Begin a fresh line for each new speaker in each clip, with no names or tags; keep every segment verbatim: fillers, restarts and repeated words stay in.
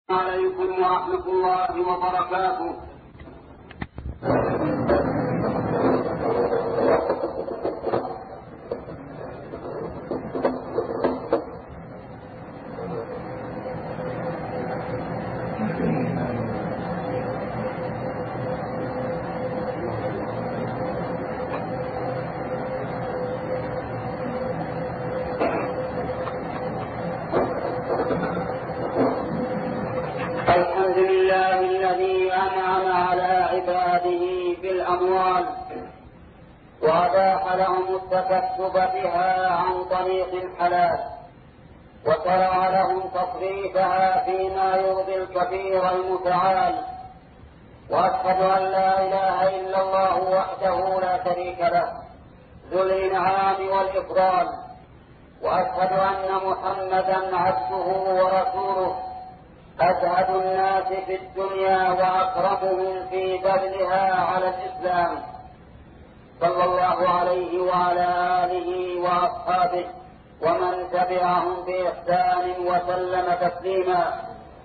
عليكم ورحمة الله وبركاته. الحمد لله الذي أنعم على عباده بالأموال وأباح لهم التكسب بها عن طريق الحلال، وشرع لهم تصريفها فيما يرضي الكبير المتعال. وأشهد أن لا إله إلا الله وحده لا شريك له ذو الإنعام والإفضال، وأشهد أن محمدا عبده ورسوله أزهد الناس في الدنيا وأكرمهم في بذلها على الإسلام، صلى الله عليه وعلى آله وأصحابه ومن تبعهم بإحسان وسلم تسليما.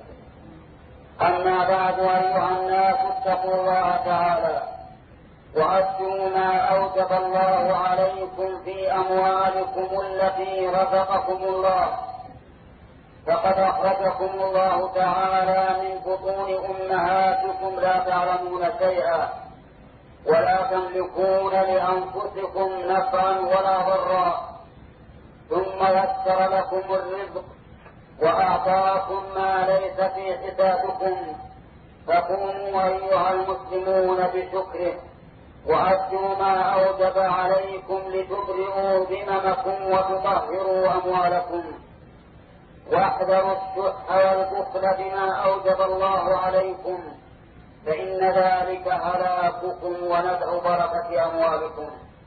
أما بعد، أيها الناس اتقوا الله تعالى وأدوا ما أوجب الله عليكم في أموالكم التي رزقكم الله. فقد أخرجكم الله تعالى من بطون أمهاتكم لا تعلمون شيئا ولا تملكون لأنفسكم نفعا ولا ضرا، ثم يسر لكم الرزق وأعطاكم ما ليس في حسابكم، فقوموا أيها المسلمون بشكره وأدوا ما أوجب عليكم لتبرئوا ذممكم وتطهروا أموالكم، واحذروا الشح والبخل بما أوجب الله عليكم، فإن ذلك هلاككم ونزع بركة أموالكم.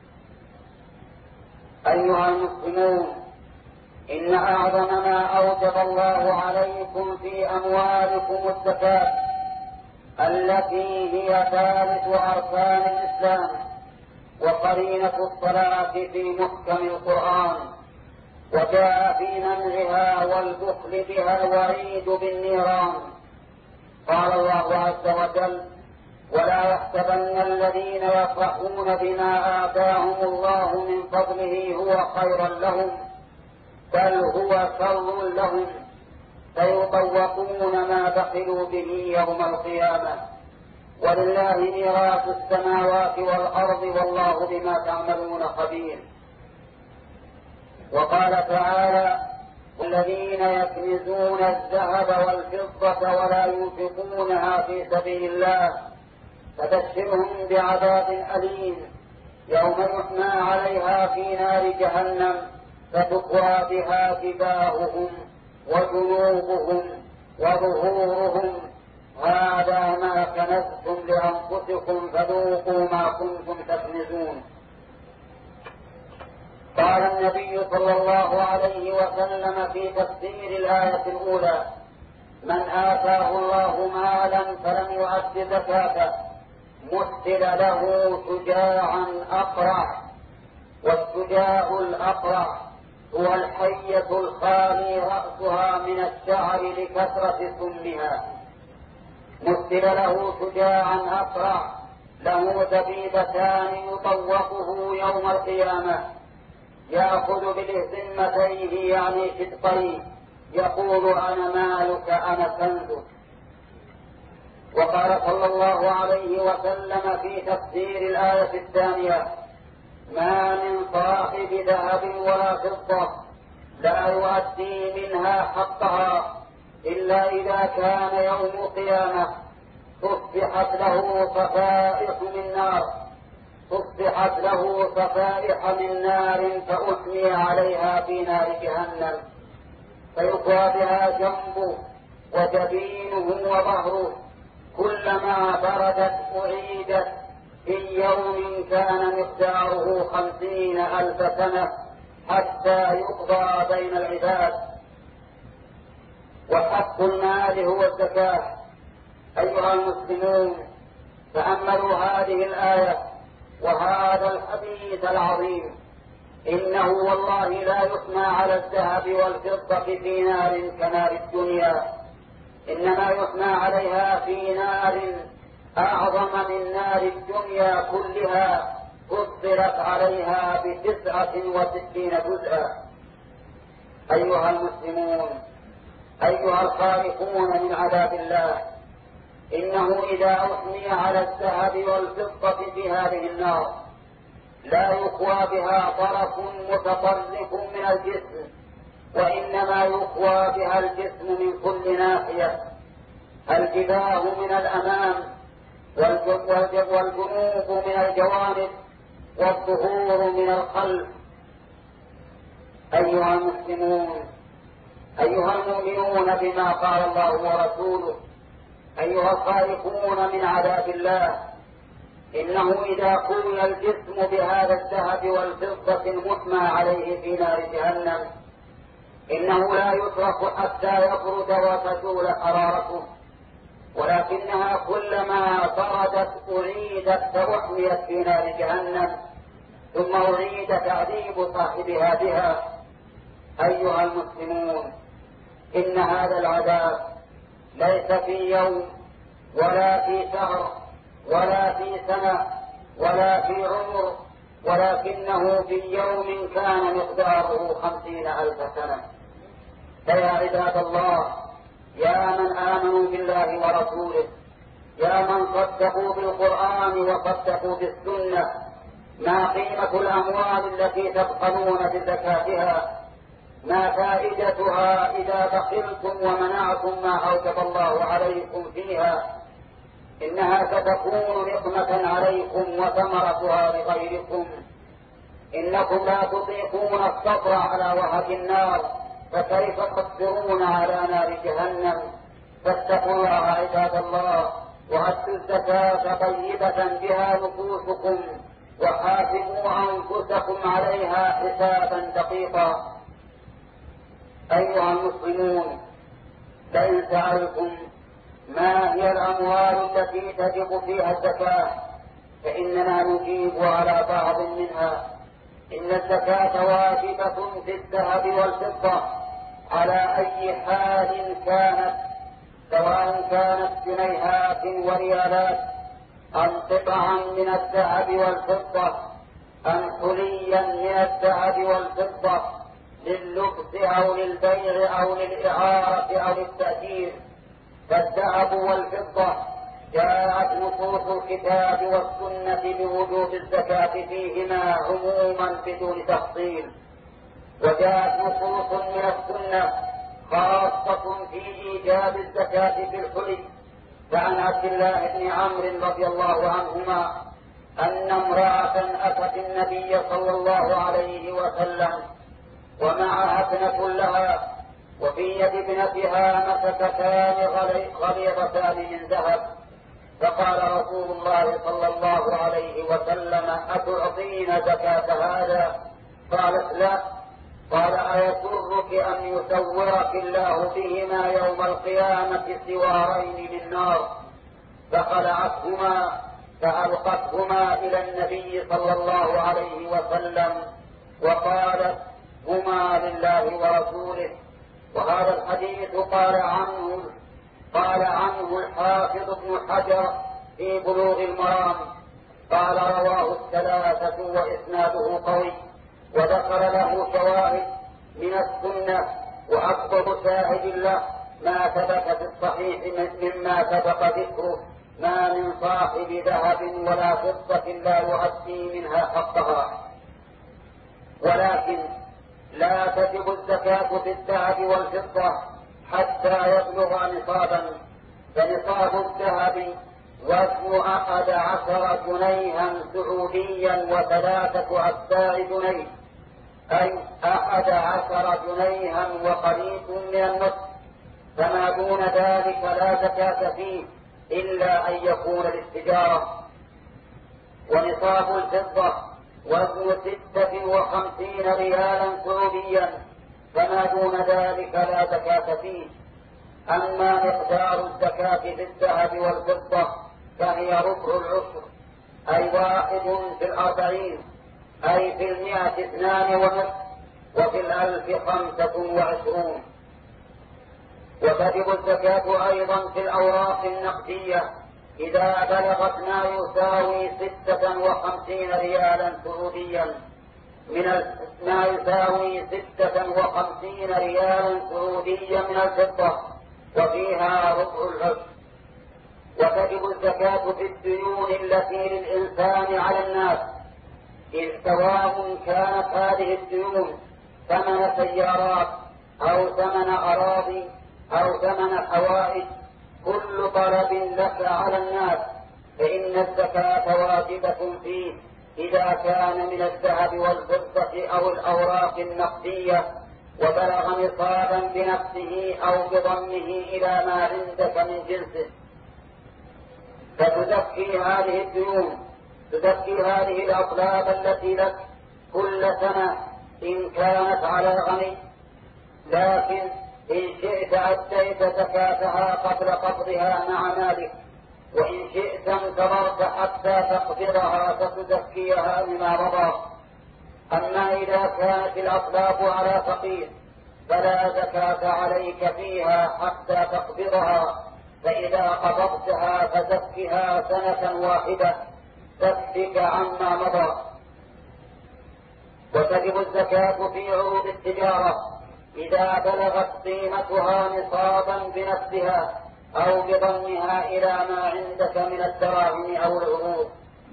أيها المسلمون، إن أعظم ما أوجب الله عليكم في أموالكم الزكاة، التي هي ثالث أركان الإسلام وقرينة الصلاة في محكم القرآن، وجاء في منعها والبخل بها الوعيد بالنيران. قال الله عز وجل: ولا يحسبن الذين يفرحون بما آتاهم الله من فضله هو خيرا لهم، بل هو شر لهم، سيطوقون ما بخلوا به يوم القيامة، ولله ميراث السماوات والأرض والله بما تعملون خبير. وقال تعالى: الذين يكنزون الذهب والفضة ولا ينفقونها في سبيل الله فبشرهم بعذاب أليم يوم يحمى عليها في نار جهنم فتكوى بها جباههم وجنوبهم وظهورهم هذا ما كنزتم لأنفسكم فذوقوا ما كنتم تكنزون. قال النبي صلى الله عليه وسلم في تفسير الآية الأولى: من آتاه الله مالا فلم يؤد زكاته مثل له شجاعا أقرع، والشجاع الأقرع هو الحية الخالي رأسها من الشعر لكثرة سمها. مثل له شجاعا أقرع له دبيبتان يطوقه يوم القيامة، يأخذ بالإهزمتيه يعني شدقيه، يقول: أنا مالك أنا كنزك. وقال صلى الله عليه وسلم في تفسير الآية الثانية: ما من صاحب ذهب ولا فضة لا يؤدي منها حقها إلا إذا كان يوم القيامة تصبحت له صفائح من نار تصبحت له صفائح من نار فأحمي عليها في نار جهنم، فيقوى بها جنبه وجبينه وظهره، كلما بردت أعيدت في يوم كان مقداره خمسين ألف سنة حتى يقضى بين العباد. وحق المال هو الزكاة. أيها المسلمون، تأملوا هذه الآية وهذا الحديث العظيم، إنه والله لا يثنى على الذهب والفضة في نار كنار الدنيا، إنما يحمى عليها في نار أعظم من نار الدنيا كلها فضلت عليها بتسعة وستين جزءا. أيها المسلمون، أيها الخائفون من عذاب الله، إنه إذا أحمي على الذهب والفضة في هذه النار لا يقوى بها طرف متطرف من الجسم، وإنما يقوى بها الجسم من كل ناحية، الجباه من الأمام والجنوب من الجوانب والظهور من الخلف. أيها المسلمون، أيها المؤمنون بما قال الله ورسوله، أيها الخائفون من عذاب الله، إنه إذا قوي الجسم بهذا الذهب والفضة المحمى عليه في نار جهنم إنه لا يترك حتى يبرد وتزول حرارته، ولكنها كلما بردت أعيدت فأحميت في نار جهنم ثم أعيد تعذيب صاحبها بها. أيها المسلمون، إن هذا العذاب ليس في يوم ولا في شهر ولا في سنة ولا في عمر، ولكنه في يوم كان مقداره خمسين ألف سنة. فيا عباد الله، يا من آمنوا بالله ورسوله، يا من صدقوا بالقرآن وصدقوا بالسنة، ما قيمة الأموال التي تبخلون بزكاتها؟ ما فائدتها إذا بخلتم ومنعتم ما أوجب الله عليكم فيها؟ إنها ستكون نقمة عليكم وثمرتها لغيركم. إنكم لا تطيقون الصبر على وهج النار، فكيف تصبرون على نار جهنم؟ فاتقوا الله عباد الله، وأدوا الزكاة طيبة بها نفوسكم، وحاسبوا أنفسكم عليها حسابا دقيقا. أيها المسلمون، لئن سألتم ما هي الأموال التي تجب فيها الزكاة فإننا نجيب على بعض منها. إن الزكاة واجبة في الذهب والفضة على أي حال كانت، سواء كانت جنيهات وريالات، أم قطعا من الذهب والفضة، أم حليا من الذهب والفضة لللبس أو للبيع أو للإعارة أو للتأجير. فالذهب والفضة جاءت نصوص الكتاب والسنة بوجوب الزكاة فيهما عموما بدون تفصيل، وجاءت نصوص من السنة خاصة في إيجاب الزكاة في الحلي. فعن عبد الله بن عمرو رضي الله عنهما أن امرأة أتت النبي صلى الله عليه وسلم ومعها ابنة لها، وفي يد ابنتها مسكتان غليظتان من ذهب، فقال رسول الله صلى الله عليه وسلم: أتعطين زكاة هذا؟ قالت: لا. قال: أيسرك أن يسورك الله بهما يوم القيامة سوارين من نار؟ فخلعتهما فألقتهما إلى النبي صلى الله عليه وسلم وقالت: هما لله ورسوله. وهذا الحديث قال عنه قال عنه الحافظ ابن حجر في بلوغ المرام، قال: رواه الثلاثة وإسناده قوي، وذكر له شواهد من السنة، وأكبر شاهد له ما ثبت في الصحيح مما سبق ذكره، ما من صاحب ذهب ولا فضة لا يؤدي منها حقها. ولكن لا تجب الزكاة في الذهب والفضة حتى يبلغ نصابا، فنصاب الذهب وزن أحد عشر جنيها سعوديا وثلاثة أتباع جنيه، أي أحد عشر جنيها وقريب من النصف، فما دون ذلك لا زكاة فيه إلا أن يكون للتجارة. ونصاب الفضة وزن ستة وخمسين ريالا سعوديا، فما دون ذلك لا زكاة فيه. أما مقدار الزكاة في الذهب والفضة فهي ربع العشر، أي واحد في الأربعين، أي في المئة اثنان ونصف، وفي الألف خمسة وعشرون. وتجب الزكاة أيضا في الأوراق النقدية إذا بلغت ما يساوي ستة وخمسين ريالا سعوديا من ما يساوي ستة وخمسين ريالا سعوديا من الفضة وفيها ربع العشر. وتجب الزكاة في الديون التي للإنسان على الناس، إذ سواء كانت هذه الديون ثمن سيارات أو ثمن أراضي أو ثمن حوائج، كل طلب لك على الناس فإن الزكاة واجبة فيه إذا كان من الذهب والفضة أو الأوراق النقدية وبلغ نصابا بنفسه أو بضمه إلى ما عندك من جنسه. فتزكي هذه الديون، تزكي هذه الأطلاب التي لك كل سنة إن كانت على غني، لكن إن شئت أديت زكاتها قبل قبضها مع مالك، وإن شئت انتظرت حتى تقبضها فتزكيها بما مضى. أما إذا كانت الأطلاب على فقير فلا زكاة عليك فيها حتى تقبضها، فإذا قبضتها فزكها سنة واحدة تكفك عما مضى. وتجب الزكاة في عروض التجارة إذا بلغت قيمتها نصابا بنفسها أو بضمها إلى ما عندك من الدراهم أو العروض.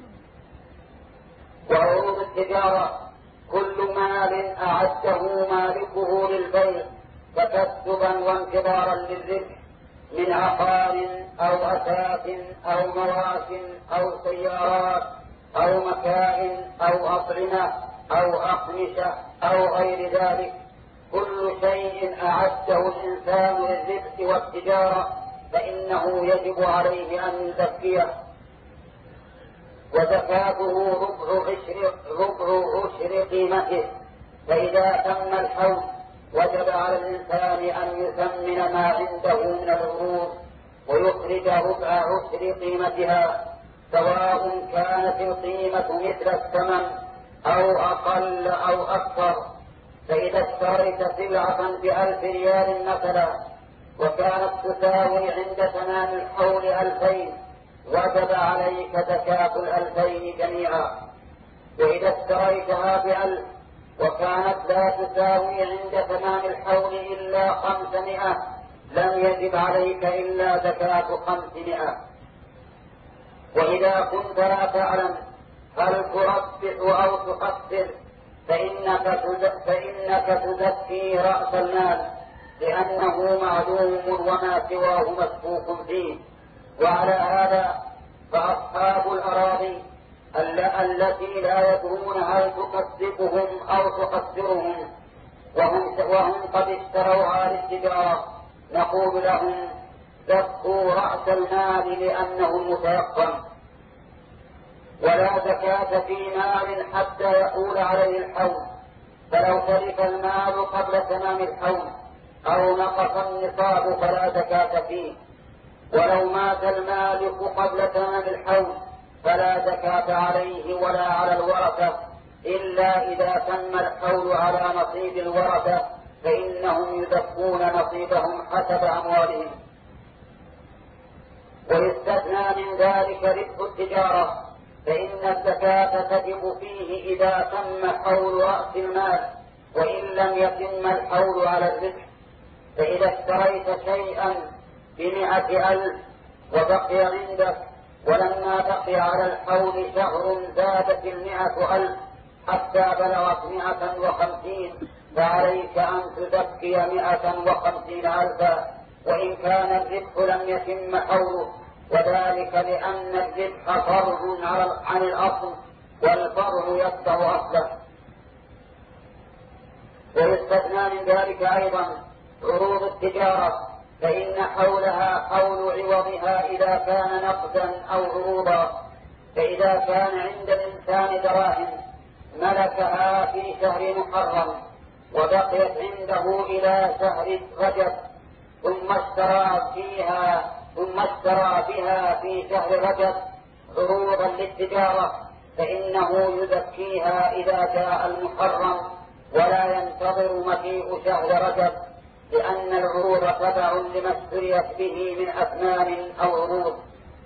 وعروض التجارة كل مال أعده مالكه للبيع تكسبا وانتظارا للربح من عقار أو أثاث أو مواش أو سيارات أو مكائن أو أطعمة أو أقمشة أو غير ذلك، كل شيء أعده الإنسان للربح والتجارة فإنه يجب عليه أن يزكيه، وزكاته ربع عشر ربع عشر قيمته. فإذا تم الحول وجب على الإنسان أن يثمن ما عنده من العروض ويخرج ربع عشر قيمتها، سواء كانت القيمة مثل الثمن أو أقل أو أكثر. فإذا اشتريت سلعة بألف ريال مثلا وكانت تساوي عند تمام الحول ألفين، وجب عليك زكاة الألفين جميعا. وإذا اشتريتها بألف وكانت لا تساوي عند تمام الحول إلا خمسمائة، لم يجب عليك إلا زكاة خمسمائة. وإذا كنت لا تعلم هل تربح أو تخسر فإنك فإنك تزكي رأس المال، لأنه معلوم وما سواه مسبوق فيه. وعلى هذا فأصحاب الأراضي التي لا يدرون هل تكسبهم أو تخسرهم وهم, وهم قد اشتروها للتجارة، نقول لهم زكوا رأس المال لأنه متيقن. ولا زكاة في مال حتى يحول عليه الحول، فلو تلف المال قبل تمام الحول أو نقص النصاب فلا زكاة فيه. ولو مات المالك قبل تمام الحول فلا زكاة عليه ولا على الورثة، إلا إذا تم الحول على نصيب الورثة فإنهم يزكون نصيبهم حسب أموالهم. ويستثنى من ذلك ربح التجارة، فإن الزكاة تجب فيه إذا تم حول رأس المال وإن لم يتم الحول على الربح. فإذا اشتريت شيئا بمئة ألف وبقي عندك ولما بقي على الحول شهر زادت المئة ألف حتى بلغت مئة وخمسين، فعليك أن تزكي مئة وخمسين ألفا وإن كان الربح لم يتم حوله، وذلك لأن الربح فرع عن الأصل والفرع يتبع أصله. ويستثنى من ذلك أيضا عروض التجارة، فإن حولها حول عوضها إذا كان نقدا أو عروضا. فإذا كان عند الإنسان دراهم ملكها في شهر محرم وبقيت عنده إلى شهر رجب ثم اشترى فيها ثم اشترى بها في شهر رجب عروضا للتجارة، فإنه يزكيها إذا جاء المحرم ولا ينتظر مجيء شهر رجب، لأن العروض تبع لما اشتريت به من أثمان أو عروض.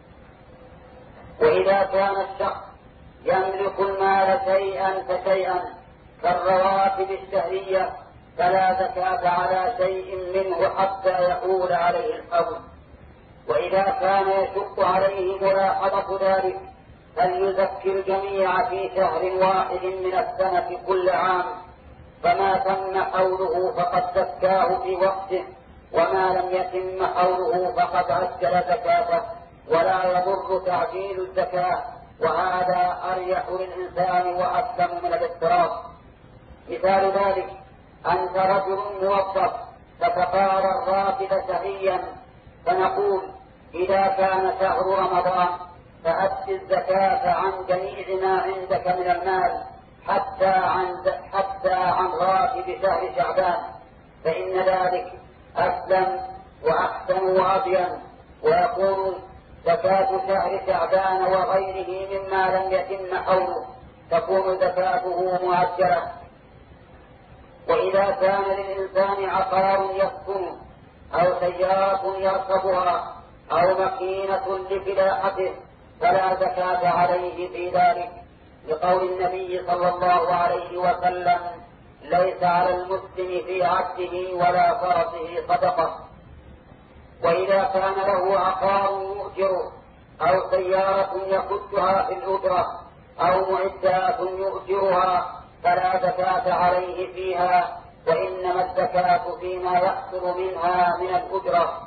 وإذا كان الشخص يملك المال شيئا فشيئا كالرواتب الشهرية فلا زكاة على شيء منه حتى يحول عليه الحول. وإذا كان يشق عليه ملاحظة ذلك فليزكي الجميع في شهر واحد من السنة كل عام، فما تم حوله فقد زكاه في وقته، وما لم يتم حوله فقد عجل زكاته، ولا يضر تعجيل الزكاة، وهذا أريح للإنسان وأسلم من الاضطراب. مثال ذلك أنت رجل موظف تتقاضى الراتب شهريا، فنقول إذا كان شهر رمضان فأدي الزكاة عن جميع ما عندك من المال حتى عن حتى عن راتب شهر شعبان، فإن ذلك أسلم وأحسن وأبين، ويكون زكاة شهر شعبان وغيره مما لم يتم حوله تكون زكاته مؤجلة. وإذا كان للإنسان عقار يسكن أو سيارة يركبها أو مكينة لفلاحته فلا زكاة عليه في ذلك، لقول النبي صلى الله عليه وسلم: ليس على المسلم في عبده ولا فرسه صدقة. وإذا كان له عقار يؤجره أو سيارة يخدها في الأجرة أو معدات يؤجرها فلا زكاة عليه فيها، وإنما الزكاة فيما يحصل منها من الأجرة.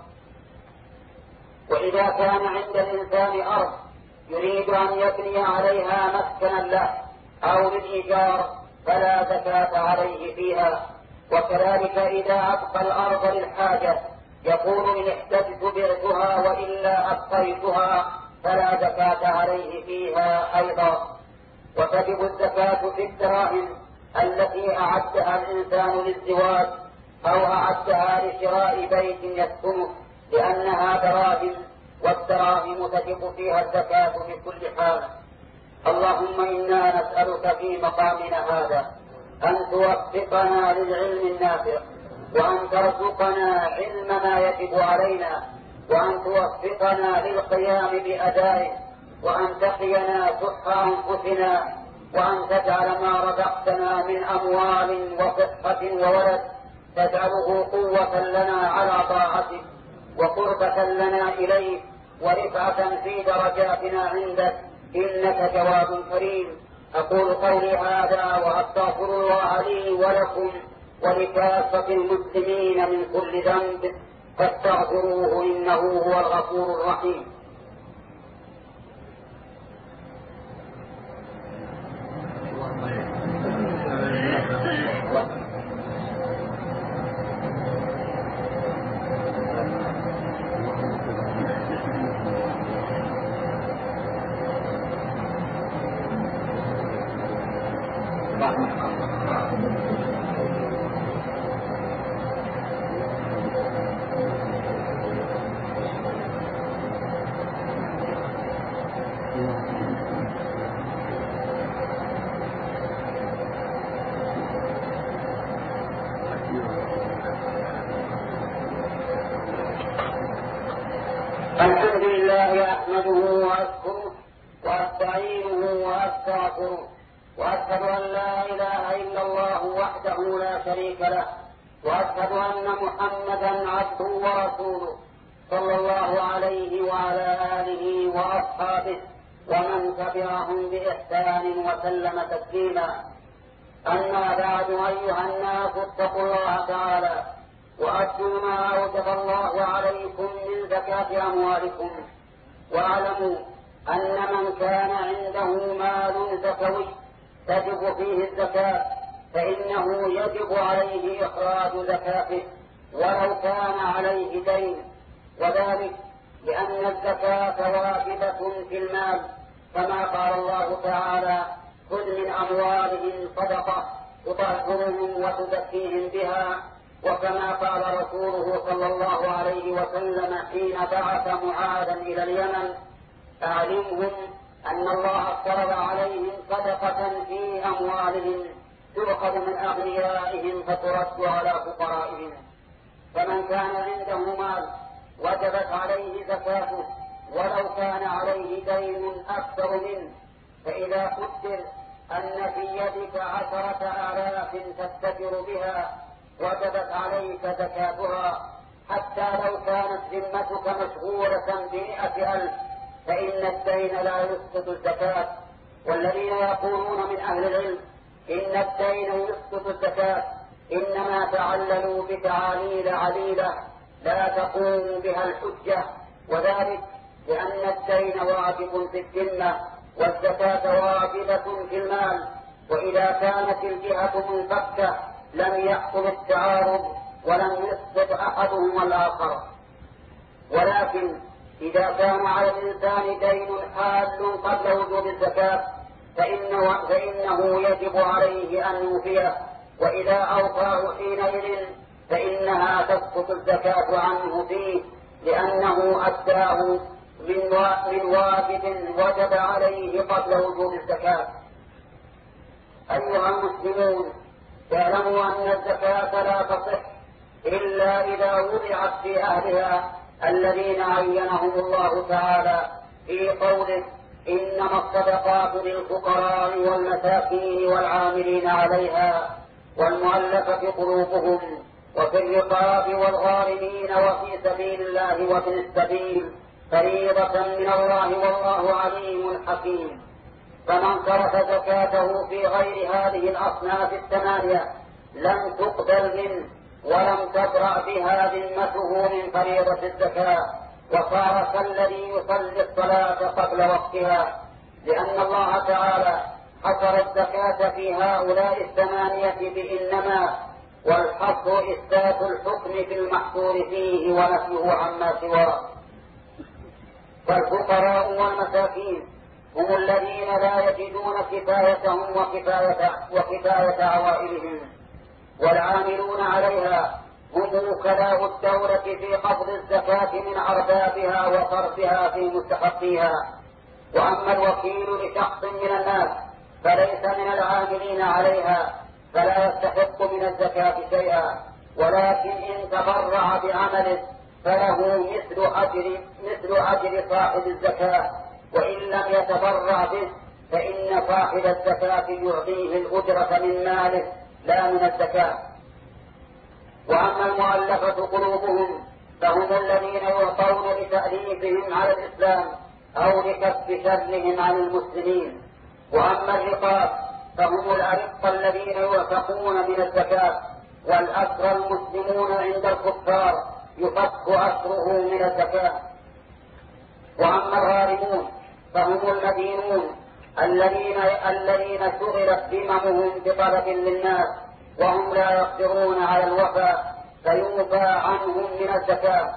وإذا كان عند الإنسان أرض يريد أن يبني عليها مسكنا له أو للإيجار فلا زكاة عليه فيها. وكذلك إذا أبقى الأرض للحاجة يقول: إن احتجت بعتها وإلا أبقيتها فلا زكاة عليه فيها أيضا. وتجب الزكاة في الدراهم التي أعدها الإنسان للزواج أو أعدها لشراء بيت يسكنه، لأنها دراهم، والدراهم تجب فيها الزكاة في كل حال. اللهم إنا نسألك في مقامنا هذا أن توفقنا للعلم النافع، وأن ترزقنا علم ما يجب علينا، وأن توفقنا للقيام بأدائه، وأن تقينا شح أنفسنا، وأن تجعل ما رزقتنا من أموال وصحة وولد تجعله قوة لنا على طاعتك وقربة لنا إليك ورفعة في درجاتنا عندك، إنك جواد كريم. أقول قولي هذا وأستغفر الله لي ولكم ولكافة المسلمين من كل ذنب فاستغفروه إنه هو الغفور الرحيم. الحمد لله أحمده وأشكره وأستعينه وأستغفره، وأشهد أن لا إله إلا الله وحده لا شريك له، وأشهد أن محمدا عبده ورسوله صلى الله عليه وعلى آله وأصحابه ومن تبعهم بإحسان وسلم تسليما. أما بعد، أيها الناس اتقوا الله تعالى وأدوا ما أوجب الله عليكم من زكاة أموالكم، واعلموا أن من كان عنده مال زكوي تجب فيه الزكاة فإنه يجب عليه إخراج زكاته ولو كان عليه دين، وذلك لأن الزكاة واجبة في المال، كما قال الله تعالى: خذ من أموالهم صدقة تطهرهم وتزكيهم بها، وكما قال رسوله صلى الله عليه وسلم حين بعث معاذا إلى اليمن: أعلمهم أن الله افترض عليهم صدقة في أموالهم تؤخذ من أغنيائهم فترد على فقرائهم. فمن كان عنده مال وجبت عليه زكاته ولو كان عليه دين أكثر منه، فإذا قدر أن في يدك عشرة آلاف تستتر بها وجبت عليك زكاتها، حتى لو كانت ذمتك مشغولة بمئة ألف فإن الدين لا يسقط الزكاة. والذين يقولون من أهل العلم إن الدين يسقط الزكاة إنما تعللوا بتعاليل عليلة لا تقوم بها الحجة، وذلك لأن الدين واجب في الذمة والزكاة واجبة في المال، وإذا كانت الجهة منفكة لم يحصل التعارض ولم يسقط أحدهما الآخر. ولكن إذا كان على الإنسان دين حال قبل وجوب الزكاة فإنه, فإنه يجب عليه أن يوفيه، وإذا أوفاه حينئذ فإنها تسقط الزكاة عنه فيه، لأنه أداه من واجب وجب عليه قبل وجوب الزكاة. أيها المسلمون، اعلموا أن الزكاة لا تصح إلا إذا وضعت في أهلها الذين عينهم الله تعالى في قوله: إنما الصدقات للفقراء والمساكين والعاملين عليها والمؤلفة قلوبهم وفي الرقاب والغارمين وفي سبيل الله وابن السبيل فريضة من الله والله عليم حكيم. فمن صرف زكاته في غير هذه الأصناف الثمانية لم تقبل منه ولم تبرأ بها ذمته من فريضة الزكاة، وصار كالذي يصلي الصلاة قبل وقتها، لأن الله تعالى حصر الزكاة في هؤلاء الثمانية بإنما، والحصر إثبات الحكم في المحصور فيه ونفيه عما سواه. فالفقراء والمساكين هم الذين لا يجدون كفايتهم وكفاية, وكفاية عوائلهم، والعاملون عليها هم وكلاء الدولة في قبض الزكاة من أربابها وصرفها في مستحقيها. وأما الوكيل لشخص من الناس فليس من العاملين عليها فلا يستحق من الزكاة شيئا، ولكن إن تبرع بعمله فله مثل أجر, مثل أجر صاحب الزكاة، وإن لم يتبرع به فإن صاحب الزكاة يعطيه الأجرة من ماله لا من الزكاة. وأما المؤلفة قلوبهم فهم الذين يعطون لتأليفهم على الإسلام أو لكف شرهم عن المسلمين. وأما الرقاب فهم الأرقة الذين يعتقون من الزكاة، والأسرى المسلمون عند الكفار يفك أسره من الزكاة. وأما الغارمون فهم المدينون الذين الذين شغلت ذممهم بطلب للناس وهم لا يقدرون على الوفاء فيوفى عنهم من الزكاة.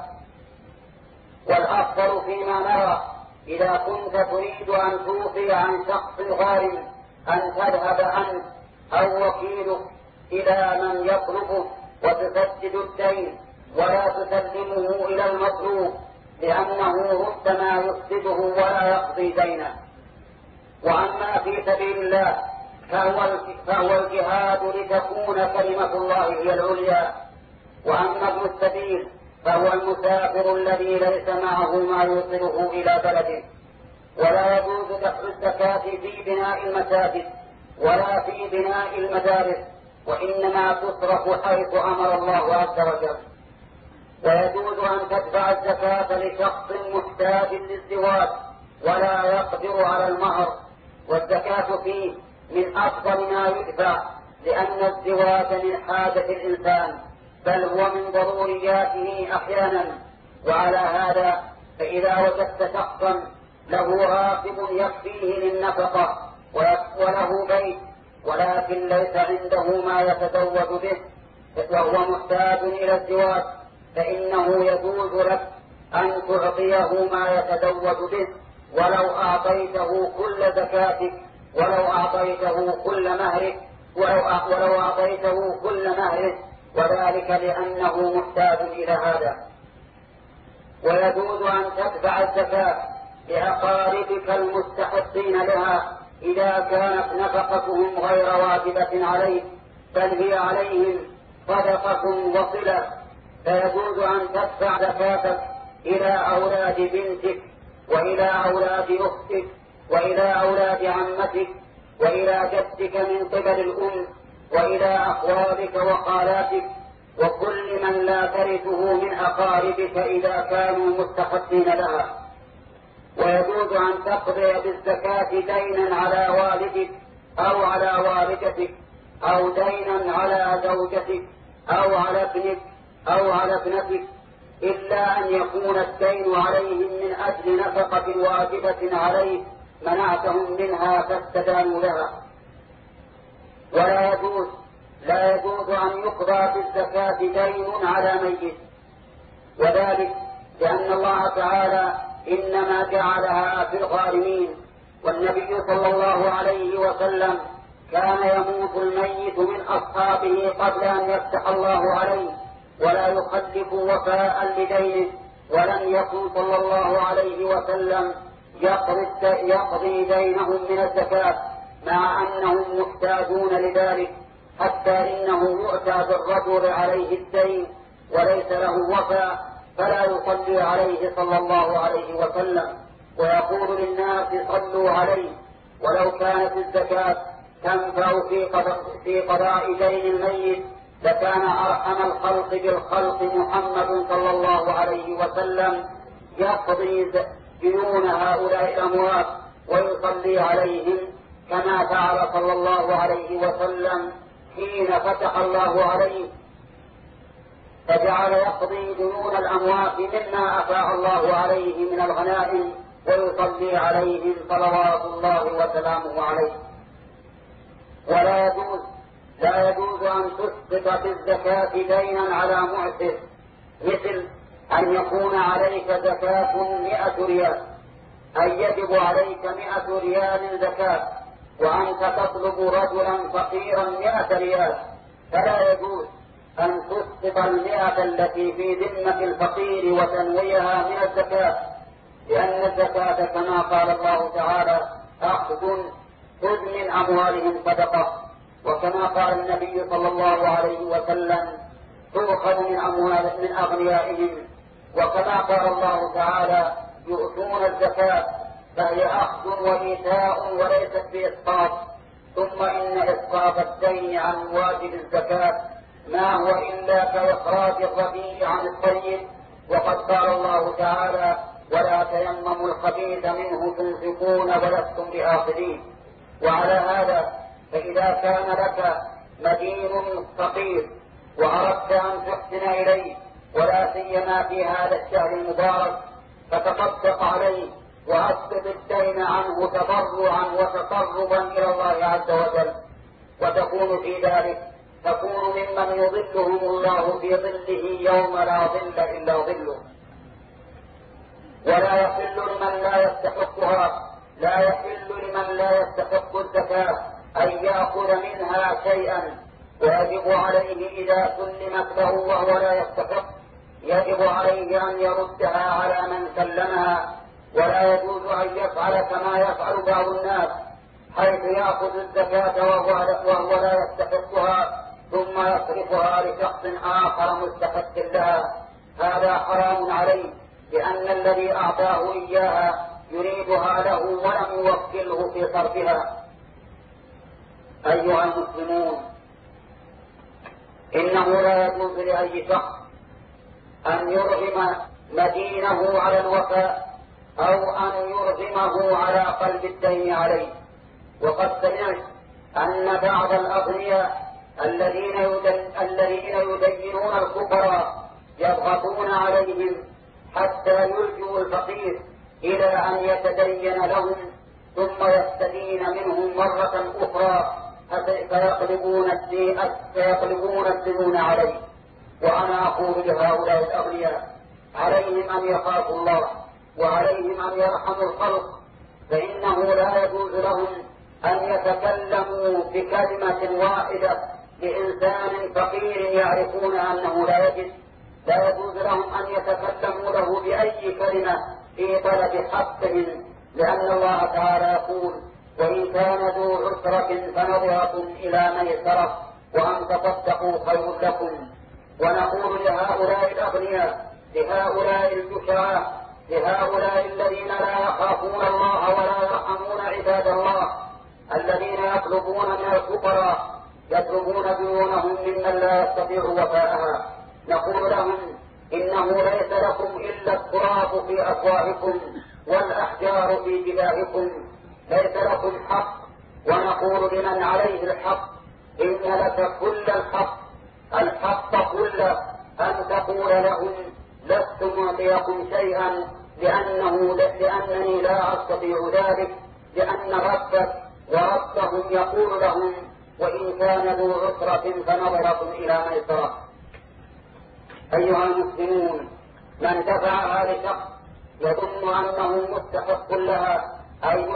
والأفضل فيما نرى إذا كنت تريد أن توفي عن شخص غارم أن تذهب أنت أو وكيلك إلى من يطلبه وتسدد الدين ولا تسلمه إلى المطلوب، لأنه ربما يفسده ولا يقضي دينه. وأما في سبيل الله فهو, فهو الجهاد لتكون كلمة الله هي العليا. وأما ابن السبيل فهو المسافر الذي ليس معه ما يوصله إلى بلده. ولا يجوز دفع الزكاة في بناء المساجد ولا في بناء المدارس، وإنما تصرف حيث أمر الله عز وجل. ويجوز أن تدفع الزكاة لشخص محتاج للزواج ولا يقدر على المهر، والزكاة فيه من أفضل ما يدفع، لأن الزواج من حاجة الإنسان بل هو من ضرورياته أحيانا. وعلى هذا فإذا وجدت شخصا له راتب يكفيه للنفقة وله بيت ولكن ليس عنده ما يتزوج به وهو محتاج إلى الزواج، فإنه يجوز لك أن تعطيه ما يتزوج به ولو أعطيته كل زكاتك ولو أعطيته كل مهرك ولو ولو أعطيته كل مهرك، وذلك لأنه محتاج إلى هذا. ويجوز أن تدفع الزكاة لأقاربك المستحقين لها إذا كانت نفقتهم غير واجبة عليك بل هي عليهم صدقة وصلة، فيجوز أن تدفع زكاتك إلى أولاد بنتك وإلى أولاد أختك وإلى أولاد عمتك وإلى جدك من قبل الأم وإلى أخوالك وخالاتك وكل من لا ترثه من أقاربك إذا كانوا مستحقين لها. ويجوز أن تقضي بالزكاة دينا على والدك أو على والدتك أو دينا على زوجتك أو على ابنك أو على ابنتك، إلا أن يكون الدين عليهم من أجل نفقة واجبة عليه منعتهم منها فاستدانوا لها. ولا يجوز لا يجوز أن يقضى بالزكاة دين على ميت، وذلك لأن الله تعالى إنما جعلها في الغارمين، والنبي صلى الله عليه وسلم كان يموت الميت من أصحابه قبل أن يفتح الله عليه ولا يخلف وفاء لدينه، ولم يكن صلى الله عليه وسلم يقضي دينهم من الزكاة مع أنهم محتاجون لذلك، حتى إنه يؤتى بالرجل عليه الدين وليس له وفاء فلا يصلي عليه صلى الله عليه وسلم، ويقول للناس صلوا عليه. ولو كانت الزكاة تنفع في قضاء دين الميت لكان أرحم الخلق بالخلق محمد صلى الله عليه وسلم يقضي ديون هؤلاء الأموات ويصلي عليهم كما فعل صلى الله عليه وسلم حين فتح الله عليه، فجعل يقضي ديون الأموات مما أفاء الله عليه من الغنائم ويصلي عليهم صلوات الله وسلامه عليه. ولا يجوز لا يجوز أن تسقط في الزكاة دينا على معسر، مثل أن يكون عليك زكاة مئة ريال، أي يجب عليك مئة ريال زكاة وأنت تطلب رجلا فقيرا مئة ريال، فلا يجوز أن تسقط المئة التي في ذمة الفقير وتنويها من الزكاة، لأن الزكاة كما قال الله تعالى أخذ خذ من أموالهم صدقة، وكما قال النبي صلى الله عليه وسلم تؤخذ من أموال من أغنيائهم، وكما قال الله تعالى يؤتون الزكاة، فهي أخذ وإيتاء وليست بإسقاط. ثم إن إسقاط الدين عن واجب الزكاة ما هو إلا كإخراج الربيع عن الطيب، وقد قال الله تعالى ولا تيمموا الخبيث منه تنفقون ولستم بآخذين. وعلى هذا فإذا كان لك مدين فقير وأردت أن تحسن إليه ولا سيما في هذا الشهر المبارك فتصدق عليه وأسقط الدين عنه تضرعا وتقربا إلى الله عز وجل، وتكون في ذلك تكون ممن يظلهم الله في ظله يوم لا ظل إلا ظله. ولا يحل لمن لا يستحقها لا يحل لمن لا يستحق الزكاة أن يأخذ منها شيئا، ويجب عليه إذا سلمت له وهو لا يستحق يجب عليه أن يردها على من سلمها، ولا يجوز أن يفعل كما يفعل بعض الناس حيث يأخذ الزكاة وهو لا يستحقها ثم يصرفها لشخص آخر مستحق لها، هذا حرام عليه، لأن الذي أعطاه إياها يريدها له ولم يوكله في صرفها. أيها المسلمون، إنه لا يجوز لأي شخص أن يرغم مدينه على الوفاء أو أن يرغمه على قلب الدين عليه. وقد سمعت أن بعض الأغنياء الذين الذين يدينون الفقراء يضغطون عليهم حتى يلجوا الفقير إلى أن يتدين لهم ثم يستدين منهم مرة أخرى فيقلبون فيقلبون الديون عليه. وأنا أقول لهؤلاء الأغنياء عليهم أن يخافوا الله وعليهم أن يرحموا الخلق، فإنه لا يجوز لهم أن يتكلموا بكلمة واحدة لإنسان فقير يعرفون أنه لا يجد، لا يجوز لهم أن يتكلموا له بأي كلمة في طلب حقهم، لأن الله تعالى يقول وإن كان ذو عسرة فنظرة إلى ميسرة وأن تصدقوا خير لكم ونقول لهؤلاء الأغنياء، لهؤلاء الجشعاء، لهؤلاء الذين لا يخافون الله ولا يرحمون عباد الله، الذين يطلبون من الفقراء، يطلبون ديونهم ممن لا يستطيع وفاءها، نقول لهم إنه ليس لكم إلا التراب في أفواهكم والأحجار في جباهكم، ليس لكم حق. ونقول لمن عليه الحق إن لك كل الحق، الحق كله، أن تقول لهم لست معطيكم شيئا لأنه لأنني لا أستطيع ذلك، لأن ربك وربهم يقول لهم وإن كان ذو عسرة فنظرة إلى ميسرة. أيها المسلمون، من دفعها لشخص يظن أنه مستحق لها أي